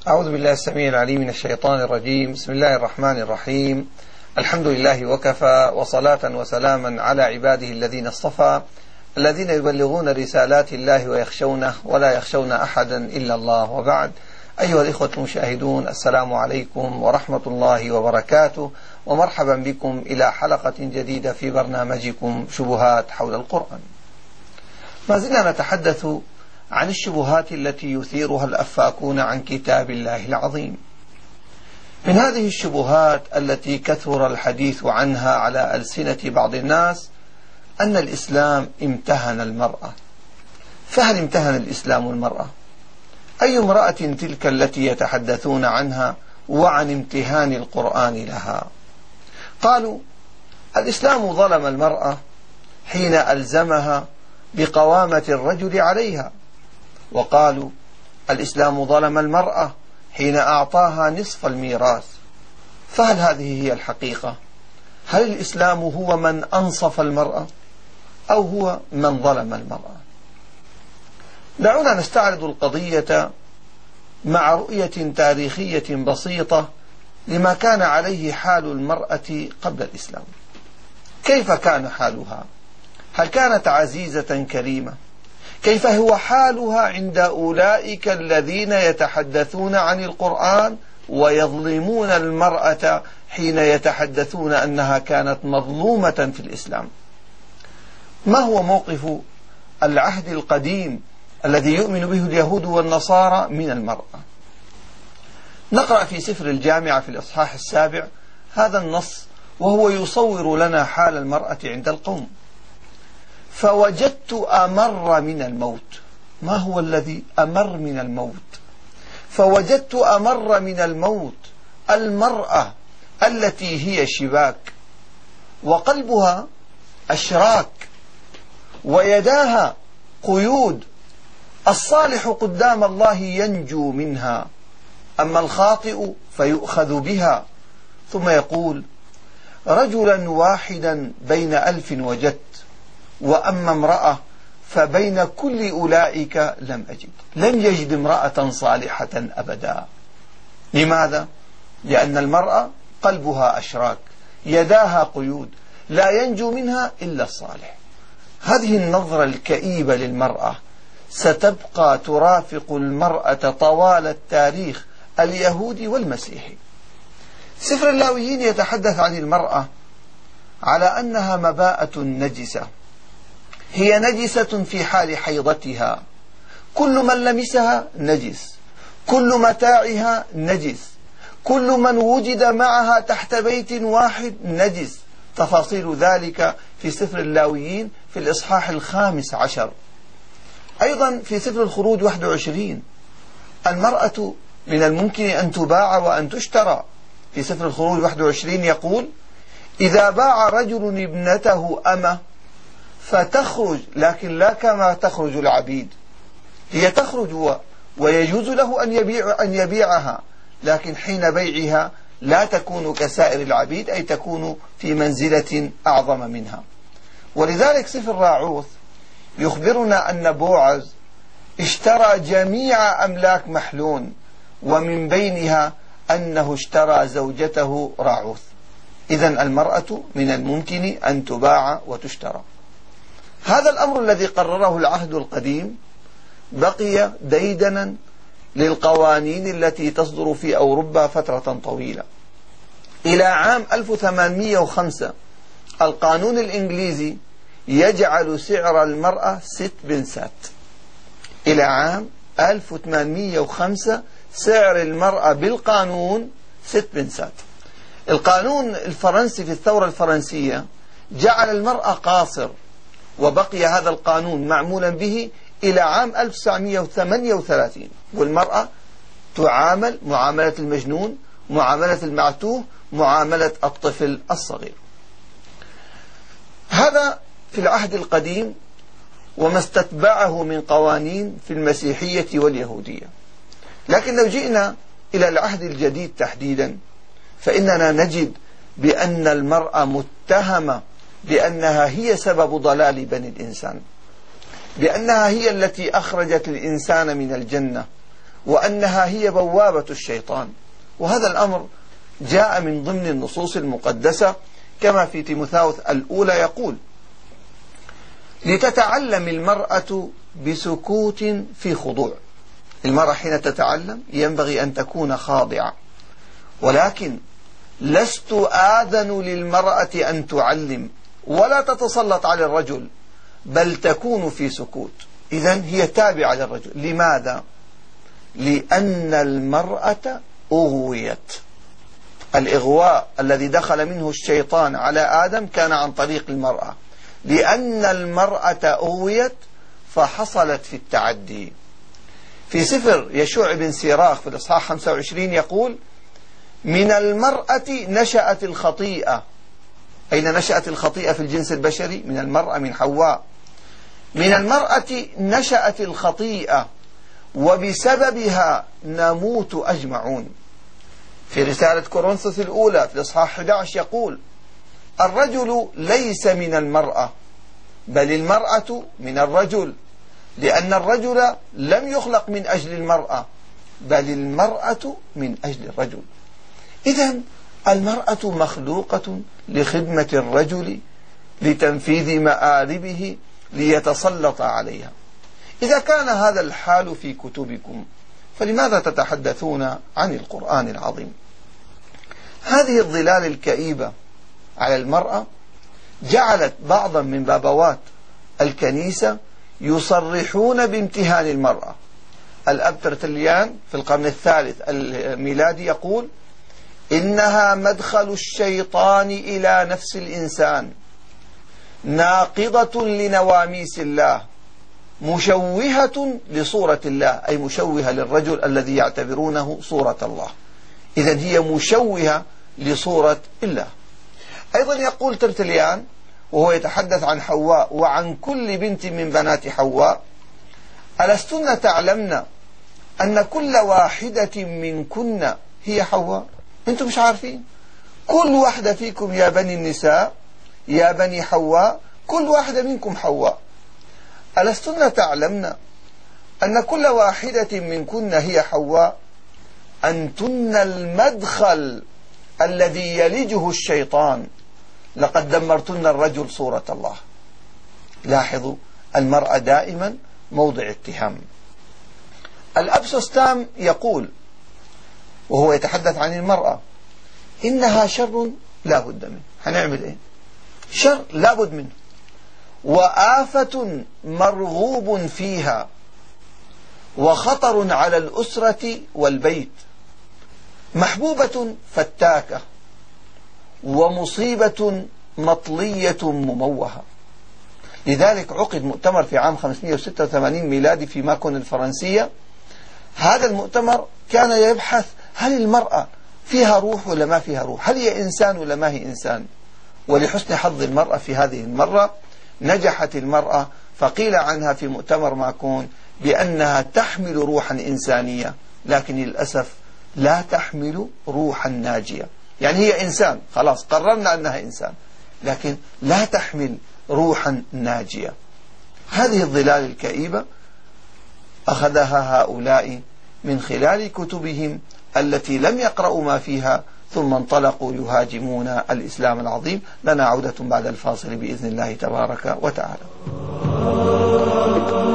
أعوذ بالله السميع العليم من الشيطان الرجيم. بسم الله الرحمن الرحيم. الحمد لله وكفى، وصلاة وسلاما على عباده الذين اصطفى، الذين يبلغون رسالات الله ويخشونه ولا يخشون أحدا إلا الله، وبعد. أيها الإخوة المشاهدون، السلام عليكم ورحمة الله وبركاته، ومرحبا بكم إلى حلقة جديدة في برنامجكم شبهات حول القرآن. ما زلنا نتحدث عن الشبهات التي يثيرها الأفاكون عن كتاب الله العظيم. من هذه الشبهات التي كثر الحديث عنها على ألسنة بعض الناس أن الإسلام امتهن المرأة. فهل امتهن الإسلام المرأة؟ أي امرأة تلك التي يتحدثون عنها وعن امتهان القرآن لها؟ قالوا الإسلام ظلم المرأة حين ألزمها بقوامة الرجل عليها، وقالوا الإسلام ظلم المرأة حين أعطاها نصف الميراث. فهل هذه هي الحقيقة؟ هل الإسلام هو من أنصف المرأة أو هو من ظلم المرأة؟ دعونا نستعرض القضية مع رؤية تاريخية بسيطة لما كان عليه حال المرأة قبل الإسلام. كيف كان حالها؟ هل كانت عزيزة كريمة؟ كيف هو حالها عند أولئك الذين يتحدثون عن القرآن ويظلمون المرأة حين يتحدثون أنها كانت مظلومة في الإسلام؟ ما هو موقف العهد القديم الذي يؤمن به اليهود والنصارى من المرأة؟ نقرأ في سفر الجامعة في الإصحاح 7 هذا النص، وهو يصور لنا حال المرأة عند القوم. فوجدت أمر من الموت. ما هو الذي أمر من الموت؟ فوجدت أمر من الموت المرأة التي هي شباك، وقلبها أشراك، ويداها قيود. الصالح قدام الله ينجو منها، أما الخاطئ فيؤخذ بها. ثم يقول رجلا واحدا بين 1000 وجدت، وأما امرأة فبين كل أولئك لم أجد. لم يجد امرأة صالحة أبدا. لماذا؟ لأن المرأة قلبها أشراك، يداها قيود، لا ينجو منها إلا الصالح. هذه النظرة الكئيبة للمرأة ستبقى ترافق المرأة طوال التاريخ اليهودي والمسيحي. سفر اللاويين يتحدث عن المرأة على أنها مباءة نجسة، هي نجسة في حال حيضتها، كل من لمسها نجس، كل متاعها نجس، كل من وجد معها تحت بيت واحد نجس. تفاصيل ذلك في سفر اللاويين في الإصحاح 15. أيضا في سفر الخروج 21 المرأة من الممكن أن تباع وأن تشترى. في سفر الخروج 21 يقول إذا باع رجل ابنته أمة فتخرج، لكن لا كما تخرج العبيد، هي تخرج ويجوز له أن يبيعها، لكن حين بيعها لا تكون كسائر العبيد، أي تكون في منزلة أعظم منها. ولذلك سفر راعوث يخبرنا أن بوعز اشترى جميع أملاك محلون، ومن بينها أنه اشترى زوجته راعوث. إذن المرأة من الممكن أن تباع وتشترى. هذا الأمر الذي قرره العهد القديم بقي ديدنا للقوانين التي تصدر في أوروبا فترة طويلة. إلى عام 1805 القانون الإنجليزي يجعل سعر المرأة 6 بنسات. إلى عام 1805 سعر المرأة بالقانون 6 بنسات. القانون الفرنسي في الثورة الفرنسية جعل المرأة قاصر، وبقي هذا القانون معمولا به إلى عام 1938، والمرأة تعامل معاملة المجنون، معاملة المعتوه، معاملة الطفل الصغير. هذا في العهد القديم، وما استتبعه من قوانين في المسيحية واليهودية. لكن لو جئنا إلى العهد الجديد تحديدا فإننا نجد بأن المرأة متهمة بأنها هي سبب ضلال بني الإنسان، بأنها هي التي أخرجت الإنسان من الجنة، وأنها هي بوابة الشيطان. وهذا الأمر جاء من ضمن النصوص المقدسة، كما في تيموثاوس الأولى يقول: لتتعلم المرأة بسكوت في خضوع. المرأة حين تتعلم ينبغي أن تكون خاضعة، ولكن لست آذن للمرأة أن تعلم ولا تتسلط على الرجل، بل تكون في سكوت. إذن هي تابعة للرجل. لماذا؟ لأن المرأة أغويت. الإغواء الذي دخل منه الشيطان على آدم كان عن طريق المرأة، لأن المرأة أغويت فحصلت في التعدي. في سفر يشوع بن سيراخ في الإصحاح 25 يقول: من المرأة نشأت الخطيئة. أين نشأت الخطيئة في الجنس البشري؟ من المرأة، من حواء. من المرأة نشأت الخطيئة وبسببها نموت أجمعون. في رسالة كورنثوس الأولى في الإصحاح 11 يقول: الرجل ليس من المرأة بل المرأة من الرجل، لأن الرجل لم يخلق من أجل المرأة بل المرأة من أجل الرجل. إذن المرأة مخلوقة لخدمة الرجل، لتنفيذ مآربه، ليتسلط عليها. إذا كان هذا الحال في كتبكم فلماذا تتحدثون عن القرآن العظيم؟ هذه الظلال الكئيبة على المرأة جعلت بعضا من بابوات الكنيسة يصرحون بامتهان المرأة. الأب ترتليان في القرن الثالث الميلادي يقول: إنها مدخل الشيطان إلى نفس الإنسان، ناقضة لنواميس الله، مشوهة لصورة الله، أي مشوهة للرجل الذي يعتبرونه صورة الله. إذن هي مشوهة لصورة الله. أيضا يقول ترتليان وهو يتحدث عن حواء وعن كل بنت من بنات حواء: ألستن تعلمن أن كل واحدة منكن هي حواء؟ أنتم مش عارفين؟ كل واحدة فيكم يا بني النساء، يا بني حواء، كل واحدة منكم حواء. ألستن تعلمن أن كل واحدة منكن هي حواء؟ أنتن المدخل الذي يلجه الشيطان، لقد دمرتن الرجل صورة الله. لاحظوا، المرأة دائما موضع اتهام. الأب سوستام يقول وهو يتحدث عن المرأة: إنها شر لا بد منه. هنعمل إيه؟ شر لا بد منه، وآفة مرغوب فيها، وخطر على الأسرة والبيت، محبوبة فتاكة، ومصيبة مطلية مموهة. لذلك عقد مؤتمر في عام 586 ميلادي في ماكون الفرنسية. هذا المؤتمر كان يبحث: هل المرأة فيها روح ولا ما فيها روح؟ هل هي إنسان ولا ما هي إنسان؟ ولحسن حظ المرأة في هذه المرة نجحت المرأة، فقيل عنها في مؤتمر ماكون بأنها تحمل روحا إنسانية، لكن للأسف لا تحمل روحا ناجية. يعني هي إنسان، خلاص قررنا أنها إنسان، لكن لا تحمل روحا ناجية. هذه الظلال الكئيبة أخذها هؤلاء من خلال كتبهم التي لم يقرأوا ما فيها، ثم انطلقوا يهاجمون الإسلام العظيم. لنا عودة بعد الفاصل بإذن الله تبارك وتعالى.